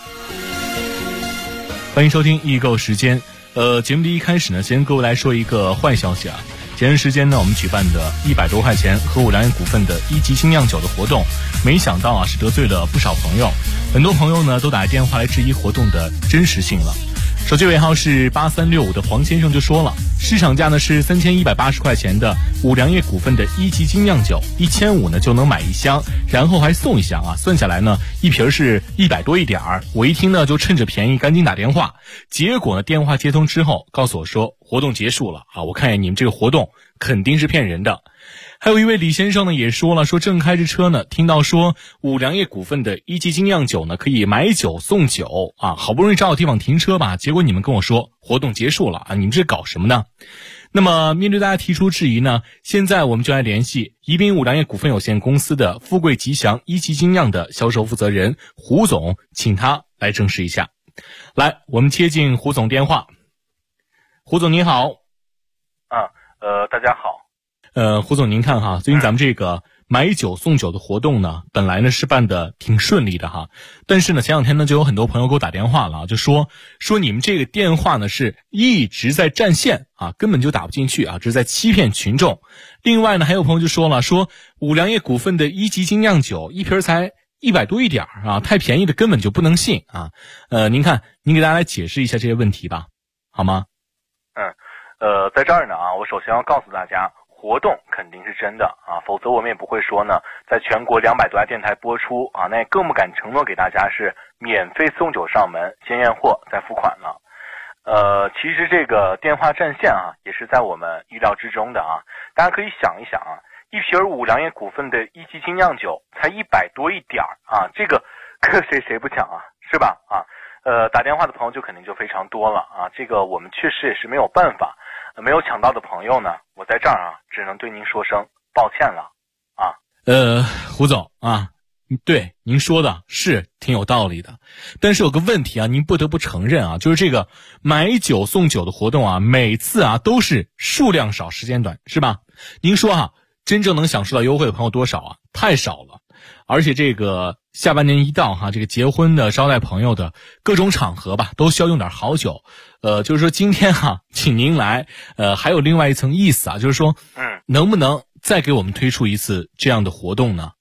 欢迎收听易购时间。节目的一开始呢，先跟各位来说一个坏消息啊。前段时间呢，我们举办的100多块钱和五粮液股份的1级精酿酒的活动，没想到啊是得罪了不少朋友，很多朋友呢都打电话来质疑活动的真实性了。手机尾号是8365的黄先生就说了，市场价呢是3180块钱的五粮液股份的1级精酿酒，1500呢就能买1箱，然后还送1箱啊，算下来呢一瓶是100多一点儿。我一听呢就趁着便宜赶紧打电话，结果呢电话接通之后告诉我说活动结束了啊，我看见你们这个活动肯定是骗人的。还有一位李先生呢也说了，说正开着车呢，听到说五粮液股份的1级精酿酒呢可以买酒送酒啊，好不容易找到地方停车吧，结果你们跟我说活动结束了啊，你们这搞什么呢？那么面对大家提出质疑呢，现在我们就来联系宜宾五粮液股份有限公司的富贵吉祥1级精酿的销售负责人胡总，请他来证实一下。来，我们接进胡总电话。胡总您好。 大家好。 胡总您看哈，最近咱们这个买酒送酒的活动呢，本来呢是办的挺顺利的哈，但是呢前两天呢就有很多朋友给我打电话了，就说你们这个电话呢是一直在占线啊，根本就打不进去啊，这是在欺骗群众。另外呢还有朋友就说了，说五粮液股份的1级精酿酒一瓶才100多一点啊，太便宜的根本就不能信啊。您看您给大家来解释一下这些问题吧，好吗？ 在这儿呢啊，我首先要告诉大家，活动肯定是真的啊，否则我们也不会说呢，在全国200多家电台播出啊，那也更不敢承诺给大家是免费送酒上门，先验货再付款了。其实这个电话占线啊，也是在我们预料之中的啊。大家可以想一想啊，一瓶五粮液股份的1级精酿酒才100多一点啊，这个谁不抢啊，是吧？啊，打电话的朋友就肯定就非常多了啊，这个我们确实也是没有办法。没有抢到的朋友呢，我在这儿啊，只能对您说声抱歉了啊。 胡总啊，对您说的是挺有道理的，但是有个问题啊，您不得不承认啊，就是这个买酒送酒的活动啊，每次啊都是数量少时间短，是吧？您说啊，真正能享受到优惠的朋友多少啊？太少了。而且这个下半年一到哈，这个结婚的、招待朋友的各种场合吧，都需要用点好酒。就是说今天哈，请您来，还有另外一层意思啊，就是说，能不能再给我们推出一次这样的活动呢？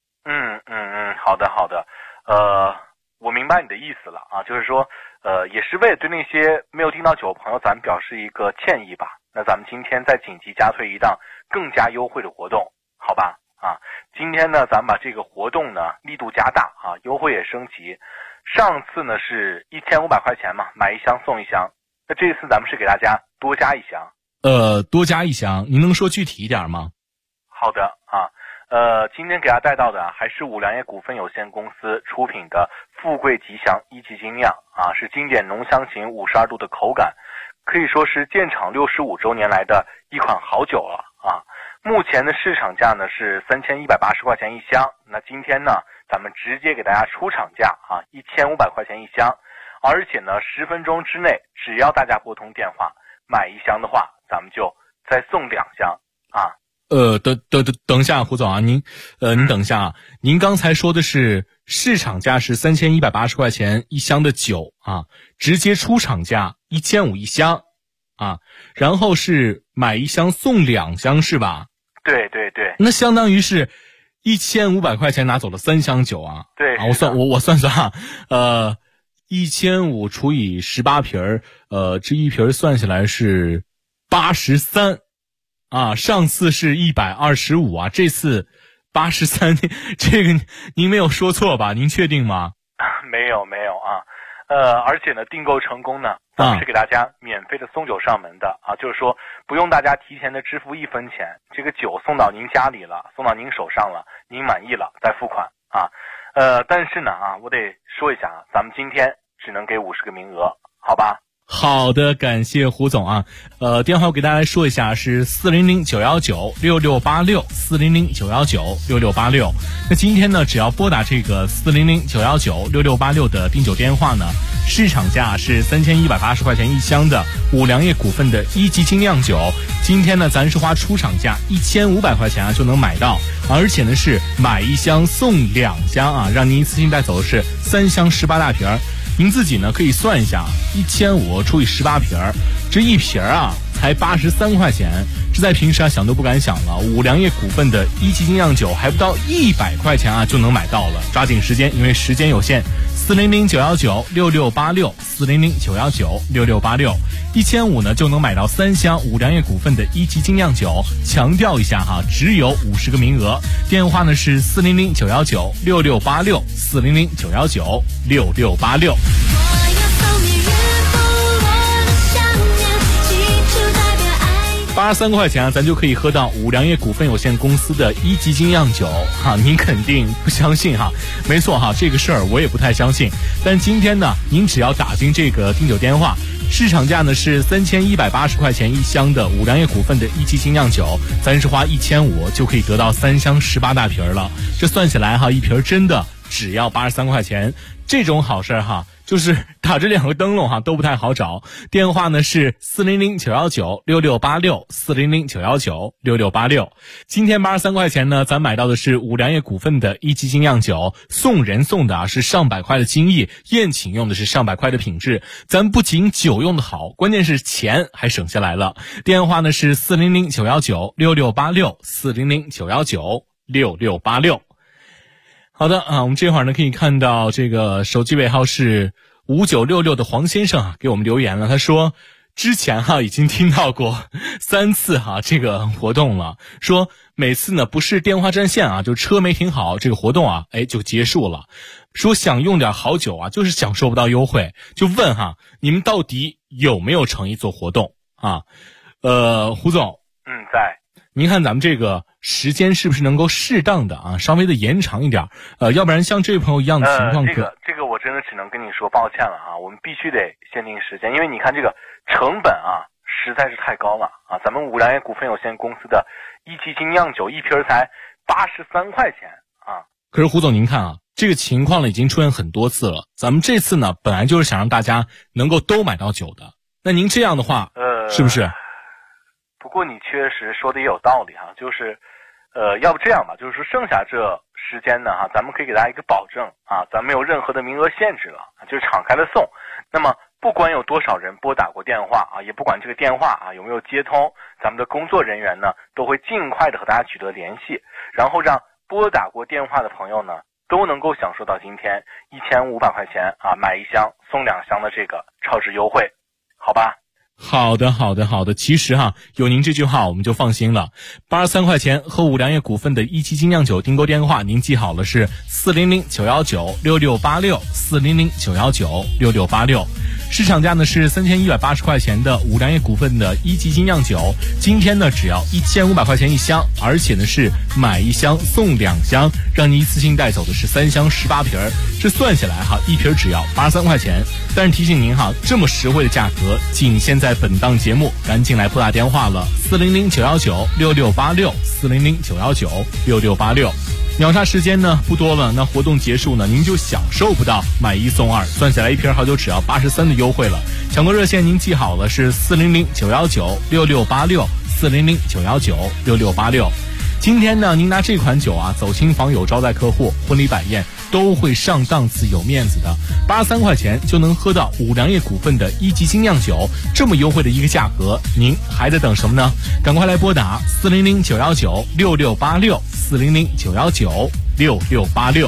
好的，我明白你的意思了啊，就是说，也是为了对那些没有订到酒的朋友，咱们表示一个歉意吧。那咱们今天再紧急加推一档更加优惠的活动，好吧？啊，今天呢，咱们把这个活动呢力度加大啊，优惠也升级。上次呢是1500块钱嘛，买1箱送1箱。那这次咱们是给大家多加1箱。 多加1箱，您能说具体一点吗？ 好的啊，今天给大家带到的还是五粮液股份有限公司出品的富贵吉祥1级精酿啊，是经典浓香型52度的口感，可以说是建厂65周年来的一款好酒了啊。目前的市场价呢是3180块钱1箱，那今天呢咱们直接给大家出厂价啊，1500块钱1箱，而且呢10分钟之内，只要大家拨通电话买1箱的话，咱们就再送2箱啊。 等一下，胡总啊，您等一下啊，您刚才说的是市场价是3180块钱1箱的酒啊，直接出厂价1500 1箱啊，然后是买1箱送2箱是吧？ 对， 那相当于是1500块钱拿走了3箱酒啊。 对啊，我算啊，1500除以18瓶这一瓶算下来是83啊，上次是125啊，这次83，这个您没有说错吧？您确定吗？ 没有啊。而且呢，订购成功呢，咱们是给大家免费的送酒上门的啊，就是说不用大家提前的支付1分钱，这个酒送到您家里了，送到您手上了，您满意了再付款啊。但是呢啊，我得说一下啊，咱们今天只能给50个名额，好吧？ 好的，感谢胡总啊。电话我给大家来说一下，是400-919-6686，400-919-6686。那今天呢，只要拨打这个400-919-6686的订酒电话呢，市场价是3180块钱一箱的五粮液股份的一级精酿酒，今天呢咱是花出厂价1500块钱啊就能买到，而且呢是买一箱送2箱啊，让您一次性带走的是3箱18大瓶。您自己呢可以算一下，1500除以18瓶，这一瓶啊才83块钱，这在平时啊想都不敢想了。五粮液股份的一级精酿酒还不到100块钱啊就能买到了，抓紧时间，因为时间有限。400-919-6686，400-919-6686，1500呢就能买到3箱五粮液股份的一级精酿酒。强调一下哈，只有50个名额。电话呢是400-919-6686，400-919-6686。83块钱啊，咱就可以喝到五粮液股份有限公司的一级精酿酒哈，您肯定不相信哈？没错哈，这个事儿我也不太相信。但今天呢，您只要打进这个订酒电话，市场价呢是3180块钱一箱的五粮液股份的一级精酿酒，咱是花1500就可以得到3箱18大瓶了。这算起来哈，一瓶真的只要83块钱，这种好事哈。就是打这2个灯笼哈都不太好找，电话呢是400-919-6686，400-919-6686。今天83块钱呢，咱买到的是五粮液股份的一级精酿酒，送人送的啊是上百块的精益，宴请用的是上百块的品质，咱不仅酒用的好，关键是钱还省下来了。电话呢是400-919-6686，400-919-6686。好的啊，我们这会儿呢可以看到这个手机尾号是5966的黄先生啊给我们留言了，他说之前已经听到过3次这个活动了，说每次呢不是电话占线啊，就车没停好，这个活动就结束了。说想用点好酒就是享受不到优惠，就问你们到底有没有诚意做活动啊？胡总， 在。 您看咱们这个时间是不是能够适当的稍微的延长一点？要不然像这位朋友一样的情况， 这个我真的只能跟你说抱歉了我们必须得限定时间，因为你看这个成本实在是太高了咱们五粮液股份有限公司的一级精酿酒一瓶才83块钱可是胡总您看这个情况呢已经出现很多次了，咱们这次呢本来就是想让大家能够都买到酒的，那您这样的话是不是？ 不过你确实说的也有道理就是要不这样吧，就是说剩下这时间呢咱们可以给大家一个保证咱没有任何的名额限制了，就是敞开了送。那么不管有多少人拨打过电话也不管这个电话有没有接通，咱们的工作人员呢都会尽快的和大家取得联系，然后让拨打过电话的朋友呢都能够享受到今天1500块钱买1箱送2箱的这个超值优惠，好吧？ 好的，其实有您这句话我们就放心了。83块钱和五粮液股份的一级精酿酒订购电话您记好了，是400-919-6686，400-919-6686。市场价呢是3180块钱的五粮液股份的一级精酿酒，今天呢只要1500块钱一箱，而且呢是买1箱送2箱，让你一次性带走的是3箱18瓶，这算下来一瓶只要83块钱。但是提醒您这么实惠的价格仅限在本档节目，赶紧来拨打电话了，400-919-6686，400-919-6686。秒杀时间呢不多了，那活动结束呢您就享受不到买1送2，算下来一瓶好酒只要83的优惠了。抢购热线您记好了，是400-919-6686，400-919-6686。今天呢您拿这款酒走亲访友、招待客户、婚礼摆宴都会上档次有面子的。83块钱就能喝到五粮液股份的一级精酿酒，这么优惠的一个价格，您还在等什么呢？赶快来拨打400-919-6686，400-919-6686。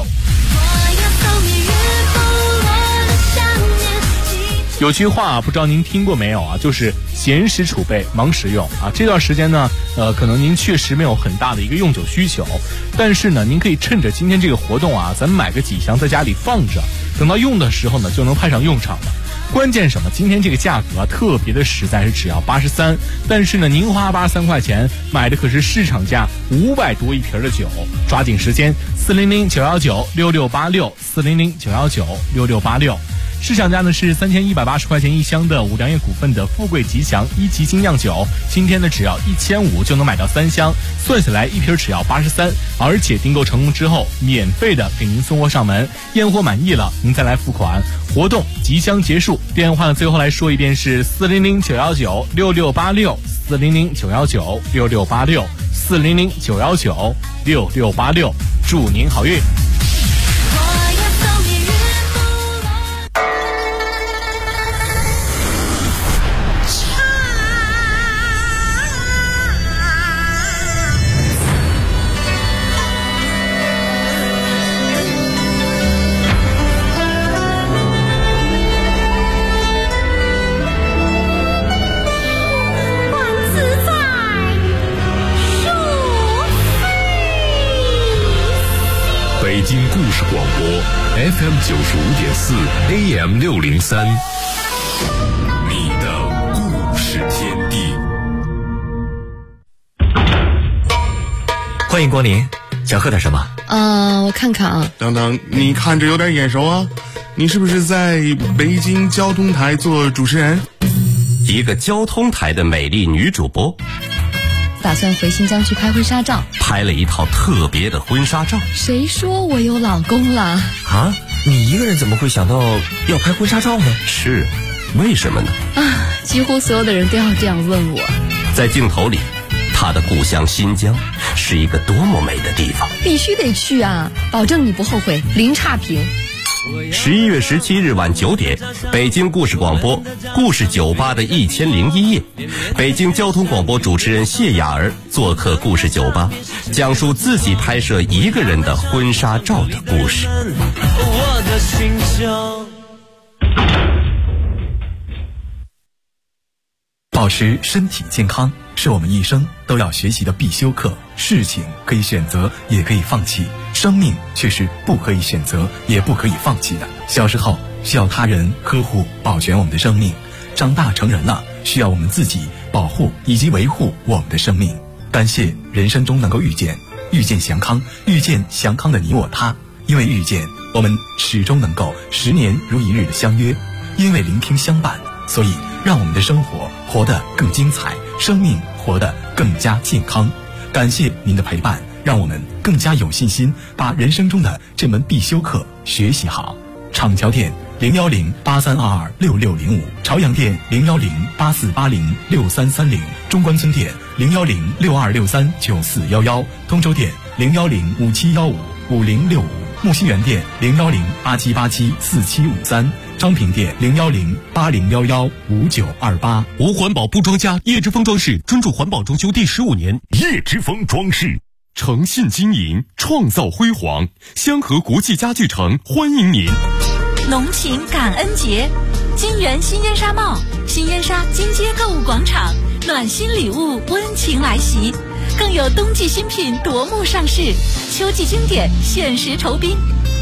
有句话不知道您听过没有就是闲时储备，忙时用这段时间呢可能您确实没有很大的一个用酒需求，但是呢您可以趁着今天这个活动咱们买个几箱在家里放着，等到用的时候呢就能派上用场了。关键什么？今天这个价格特别的实在，是只要83，但是呢您花83块钱买的可是市场价500多一瓶的酒，抓紧时间，400-919-6686，400-919-6686。 市场价呢是3180块钱一箱的五粮液股份的富贵吉祥1级精酿酒，今天呢只要1500就能买到3箱，算下来一瓶只要83，而且订购成功之后免费的给您送货上门，验货满意了您再来付款。活动即将结束，电话呢最后来说一遍是400-919-6686，400-919-6686，400-919-6686，祝您好运。 北京故事广播 FM 95.4 AM 603，你的故事天地。 欢迎光临，想喝点什么？ 我看看啊。 等等，你看着有点眼熟啊，你是不是在北京交通台做主持人？ 一个交通台的美丽女主播， 打算回新疆去拍婚纱照， 拍了一套特别的婚纱照。 谁说我有老公了？ 啊，你一个人怎么会想到要拍婚纱照呢？是，为什么呢？ 几乎所有的人都要这样问我。 在镜头里，他的故乡新疆是一个多么美的地方， 必须得去啊，保证你不后悔，零差评。 11月17日晚9点，北京故事广播故事酒吧的1001夜，北京交通广播主持人谢雅儿做客故事酒吧，讲述自己拍摄一个人的婚纱照的故事。 我的心声。 保持身体健康是我们一生都要学习的必修课。事情可以选择，也可以放弃，生命却是不可以选择，也不可以放弃的。小时候需要他人呵护保全我们的生命，长大成人了需要我们自己保护以及维护我们的生命。感谢人生中能够遇见祥康，遇见祥康的你我他。因为遇见，我们始终能够10年如一日的相约；因为聆听相伴，所以让我们的生活活得更精彩，生命活得更加健康。感谢您的陪伴，让我们更加有信心把人生中的这门必修课学习好。厂桥店01083226605，朝阳店01084806330，中关村店01062639411，通州店01057155065，木樨园店01087874753，张平店01080115928。 无环保不装家，叶之峰装饰专注环保装修第15年。 叶之峰装饰，诚信经营，创造辉煌。香河国际家具城欢迎您。 浓情感恩节，金源新烟纱帽，新烟纱金街购物广场，暖心礼物温情来袭，更有冬季新品夺目上市，秋季经典限时酬宾。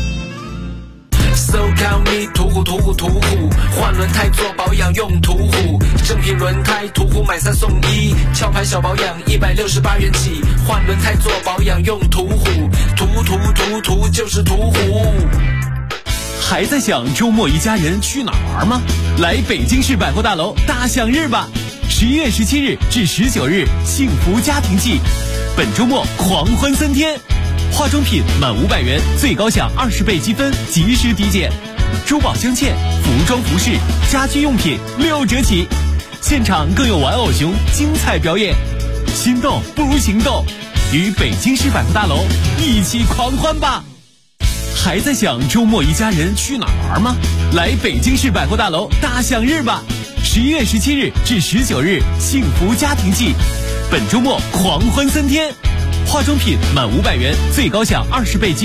So call me 途虎，换轮胎做保养用途虎，正品轮胎途虎买3送1，壳牌小保养168元起，换轮胎做保养用途虎，途就是途虎。 还在想周末一家人去哪玩吗？来北京市百货大楼大享日吧！11月17日至19日，幸福家庭季，本周末狂欢3天。化妆品满500元最高享20倍积分，及时抵减；珠宝镶嵌、服装服饰、家居用品6折起。现场更有玩偶熊精彩表演，心动不如行动，与北京市百货大楼一起狂欢吧！还在想周末一家人去哪玩吗？来北京市百货大楼大享日吧！11月17日至19日，幸福家庭季，本周末狂欢3天。化妆品满500元最高享20倍积分。